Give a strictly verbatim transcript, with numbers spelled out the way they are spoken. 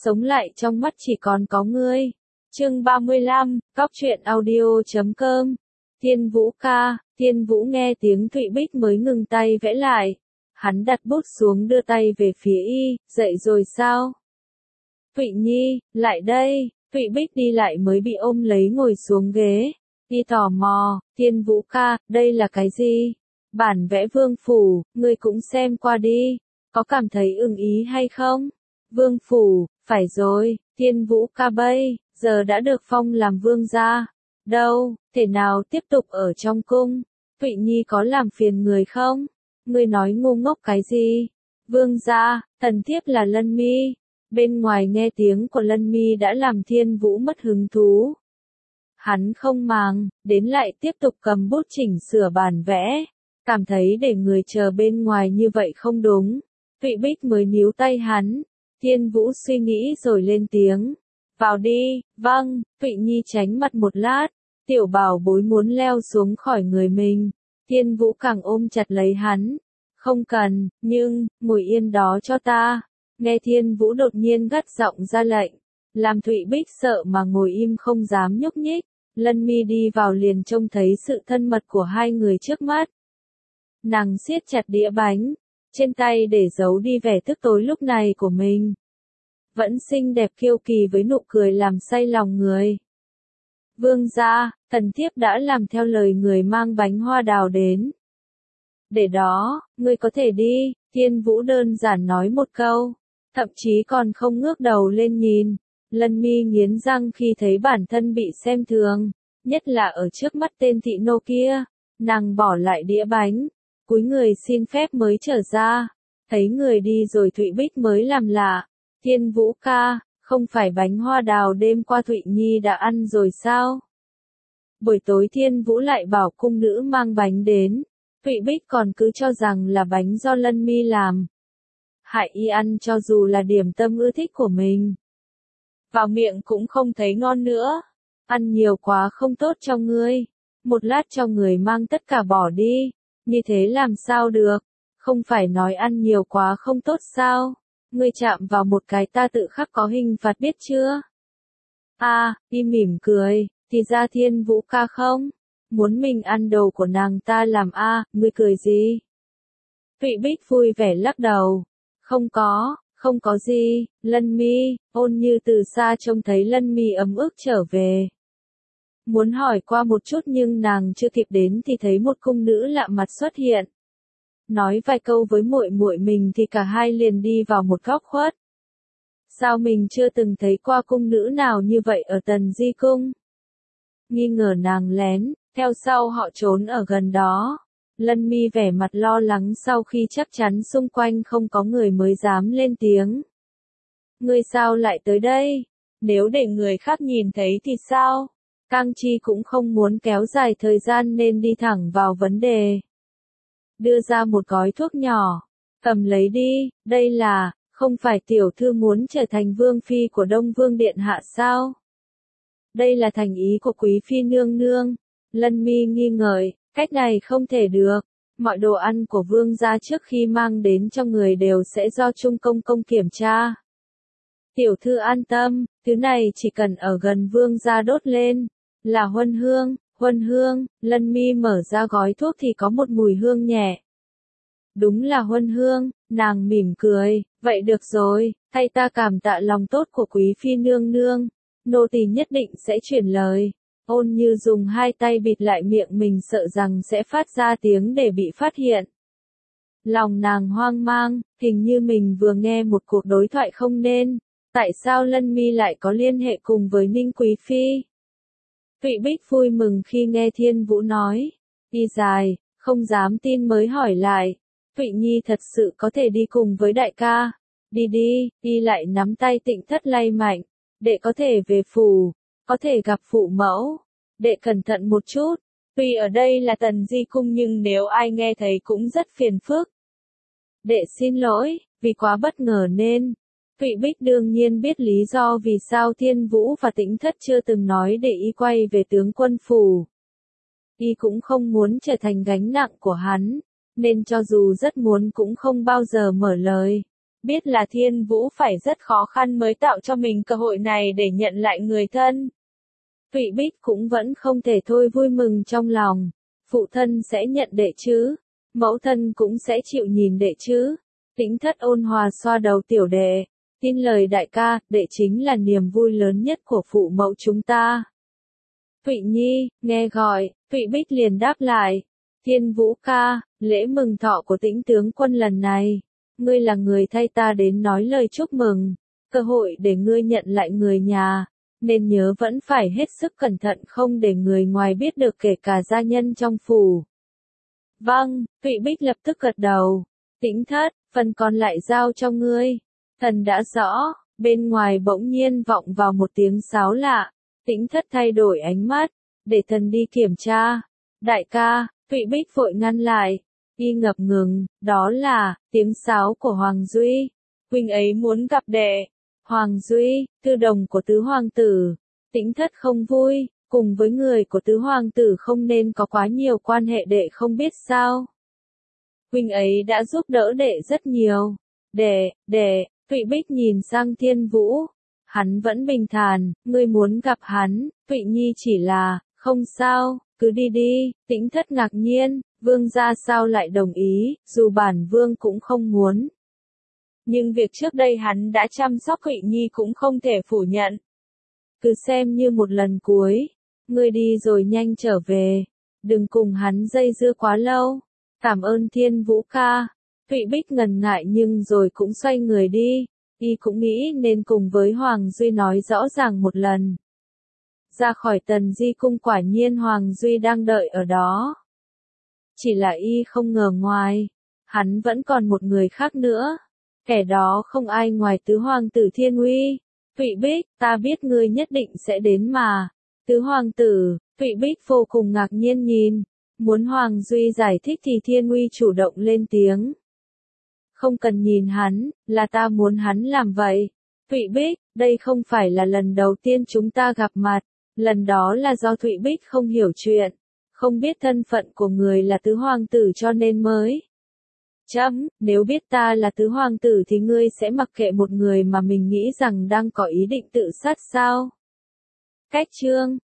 sống lại trong mắt chỉ còn có ngươi. Chương ba mươi lăm, Cóc truyện audio chấm com. Thiên Vũ ca, Thiên Vũ nghe tiếng Thụy Bích mới ngừng tay vẽ lại. Hắn đặt bút xuống đưa tay về phía y, dậy rồi sao? Thụy Nhi, lại đây, Thụy Bích đi lại mới bị ôm lấy ngồi xuống ghế. Y tò mò, Thiên Vũ ca, đây là cái gì? Bản vẽ vương phủ, ngươi cũng xem qua đi, có cảm thấy ưng ý hay không? Vương phủ, phải rồi, Thiên Vũ ca bây giờ đã được phong làm vương gia. Đâu, thể nào tiếp tục ở trong cung? Thụy Nhi có làm phiền người không? Ngươi nói ngu ngốc cái gì? Vương gia, thần thiếp là Lân Mi. Bên ngoài nghe tiếng của Lân Mi đã làm Thiên Vũ mất hứng thú. Hắn không màng, đến lại tiếp tục cầm bút chỉnh sửa bản vẽ. Cảm thấy để người chờ bên ngoài như vậy không đúng. Thụy Bích mới níu tay hắn. Thiên Vũ suy nghĩ rồi lên tiếng. Vào đi, vâng, Thụy Nhi tránh mặt một lát. Tiểu bảo bối muốn leo xuống khỏi người mình. Thiên Vũ càng ôm chặt lấy hắn. Không cần, nhưng, ngồi yên đó cho ta. Nghe Thiên Vũ đột nhiên gắt giọng ra lệnh. Làm Thụy Bích sợ mà ngồi im không dám nhúc nhích. Lân Mi đi vào liền trông thấy sự thân mật của hai người trước mắt. Nàng siết chặt đĩa bánh, trên tay để giấu đi vẻ tức tối lúc này của mình. Vẫn xinh đẹp kiêu kỳ với nụ cười làm say lòng người. Vương gia, thần thiếp đã làm theo lời người mang bánh hoa đào đến. Để đó, ngươi có thể đi, Thiên Vũ đơn giản nói một câu, thậm chí còn không ngước đầu lên nhìn. Lân Mi nghiến răng khi thấy bản thân bị xem thường, nhất là ở trước mắt tên thị nô kia. Nàng bỏ lại đĩa bánh, cúi người xin phép mới trở ra. Thấy người đi rồi Thụy Bích mới làm lạ. Thiên Vũ ca, không phải bánh hoa đào đêm qua Thụy Nhi đã ăn rồi sao? Buổi tối Thiên Vũ lại bảo cung nữ mang bánh đến. Thụy Bích còn cứ cho rằng là bánh do Lân Mi làm. Hại y ăn cho dù là điểm tâm ưa thích của mình. Vào miệng cũng không thấy ngon nữa. Ăn nhiều quá không tốt cho ngươi. Một lát cho người mang tất cả bỏ đi. Như thế làm sao được? Không phải nói ăn nhiều quá không tốt sao? Ngươi chạm vào một cái ta tự khắc có hình phạt biết chưa? À, y mỉm cười, thì ra Thiên Vũ ca không? Muốn mình ăn đồ của nàng ta làm a, à, ngươi cười gì? Thụy Bích vui vẻ lắc đầu. Không có, không có gì, Lân Mi, ôn như từ xa trông thấy Lân Mi ấm ức trở về. Muốn hỏi qua một chút nhưng nàng chưa kịp đến thì thấy một cung nữ lạ mặt xuất hiện. Nói vài câu với muội muội mình thì cả hai liền đi vào một góc khuất. Sao mình chưa từng thấy qua cung nữ nào như vậy ở Tần Di Cung? Nghi ngờ nàng lén, theo sau họ trốn ở gần đó. Lân Mi vẻ mặt lo lắng sau khi chắc chắn xung quanh không có người mới dám lên tiếng. Ngươi sao lại tới đây? Nếu để người khác nhìn thấy thì sao? Cang Chi cũng không muốn kéo dài thời gian nên đi thẳng vào vấn đề. Đưa ra một gói thuốc nhỏ. Cầm lấy đi, đây là, không phải tiểu thư muốn trở thành vương phi của Đông Vương Điện Hạ sao? Đây là thành ý của quý phi nương nương. Lân Mi nghi ngợi, cách này không thể được. Mọi đồ ăn của vương gia trước khi mang đến cho người đều sẽ do Trung Công Công kiểm tra. Tiểu thư an tâm, thứ này chỉ cần ở gần vương gia đốt lên. Là huân hương, huân hương, Lân Mi mở ra gói thuốc thì có một mùi hương nhẹ. Đúng là huân hương, nàng mỉm cười, vậy được rồi, thay ta cảm tạ lòng tốt của quý phi nương nương. Nô tỳ nhất định sẽ chuyển lời. Ôn như dùng hai tay bịt lại miệng mình sợ rằng sẽ phát ra tiếng để bị phát hiện. Lòng nàng hoang mang, hình như mình vừa nghe một cuộc đối thoại không nên. Tại sao Lân Mi lại có liên hệ cùng với Ninh Quý Phi? Thụy Bích vui mừng khi nghe Thiên Vũ nói. Y dài, không dám tin mới hỏi lại. Thụy Nhi thật sự có thể đi cùng với đại ca. Đi đi, y lại nắm tay Tịnh Thất lay mạnh. Đệ có thể về phủ, có thể gặp phụ mẫu. Đệ cẩn thận một chút. Tuy ở đây là Tần Di Cung nhưng nếu ai nghe thấy cũng rất phiền phức. Đệ xin lỗi, vì quá bất ngờ nên. Thụy Bích đương nhiên biết lý do vì sao Thiên Vũ và Tĩnh Thất chưa từng nói để y quay về tướng quân phủ. Y cũng không muốn trở thành gánh nặng của hắn, nên cho dù rất muốn cũng không bao giờ mở lời. biết là Thiên Vũ phải rất khó khăn mới tạo cho mình cơ hội này để nhận lại người thân. Thụy Bích cũng vẫn không thể thôi vui mừng trong lòng. Phụ thân sẽ nhận đệ chứ? Mẫu thân cũng sẽ chịu nhìn đệ chứ? Tĩnh Thất ôn hòa xoa đầu tiểu đệ. Tin lời đại ca, đệ chính là niềm vui lớn nhất của phụ mẫu chúng ta. Thụy Nhi, nghe gọi, Thụy Bích liền đáp lại. Thiên Vũ ca, lễ mừng thọ của Tĩnh tướng quân lần này, ngươi là người thay ta đến nói lời chúc mừng, cơ hội để ngươi nhận lại người nhà, nên nhớ vẫn phải hết sức cẩn thận không để người ngoài biết được kể cả gia nhân trong phủ. Vâng, Thụy Bích lập tức gật đầu. Tĩnh Thất, phần còn lại giao cho ngươi. Thần đã rõ, bên ngoài bỗng nhiên vọng vào một tiếng sáo lạ. Tĩnh Thất thay đổi ánh mắt, để thần đi kiểm tra. Đại ca, Thụy Bích vội ngăn lại. Y ngập ngừng, đó là tiếng sáo của Hoàng Duy. Huynh ấy muốn gặp đệ. Hoàng Duy, thư đồng của tứ hoàng tử. Tĩnh Thất không vui, cùng với người của tứ hoàng tử không nên có quá nhiều quan hệ, đệ không biết sao. Huynh ấy đã giúp đỡ đệ rất nhiều. Đệ, đệ, Thụy Bích nhìn sang Thiên Vũ. Hắn vẫn bình thản, ngươi muốn gặp hắn, Thụy Nhi chỉ là, không sao, cứ đi đi. Tĩnh Thất ngạc nhiên, vương gia sao lại đồng ý, dù bản vương cũng không muốn. Nhưng việc trước đây hắn đã chăm sóc Thụy Nhi cũng không thể phủ nhận. Cứ xem như một lần cuối, ngươi đi rồi nhanh trở về, đừng cùng hắn dây dưa quá lâu. Cảm ơn Thiên Vũ ca. Thụy Bích ngần ngại nhưng rồi cũng xoay người đi, y cũng nghĩ nên cùng với Hoàng Duy nói rõ ràng một lần. Ra khỏi Tần Di cung quả nhiên Hoàng Duy đang đợi ở đó. Chỉ là y không ngờ ngoài, hắn vẫn còn một người khác nữa. Kẻ đó không ai ngoài tứ hoàng tử Thiên Uy. Thụy Bích, ta biết ngươi nhất định sẽ đến mà. Tứ hoàng tử, Thụy Bích vô cùng ngạc nhiên nhìn. Muốn Hoàng Duy giải thích thì Thiên Uy chủ động lên tiếng. Không cần nhìn hắn, là ta muốn hắn làm vậy. Thụy Bích, đây không phải là lần đầu tiên chúng ta gặp mặt. Lần đó là do Thụy Bích không hiểu chuyện, không biết thân phận của người là tứ hoàng tử cho nên mới. Chấm, nếu biết ta là tứ hoàng tử thì ngươi sẽ mặc kệ một người mà mình nghĩ rằng đang có ý định tự sát sao? Cách chương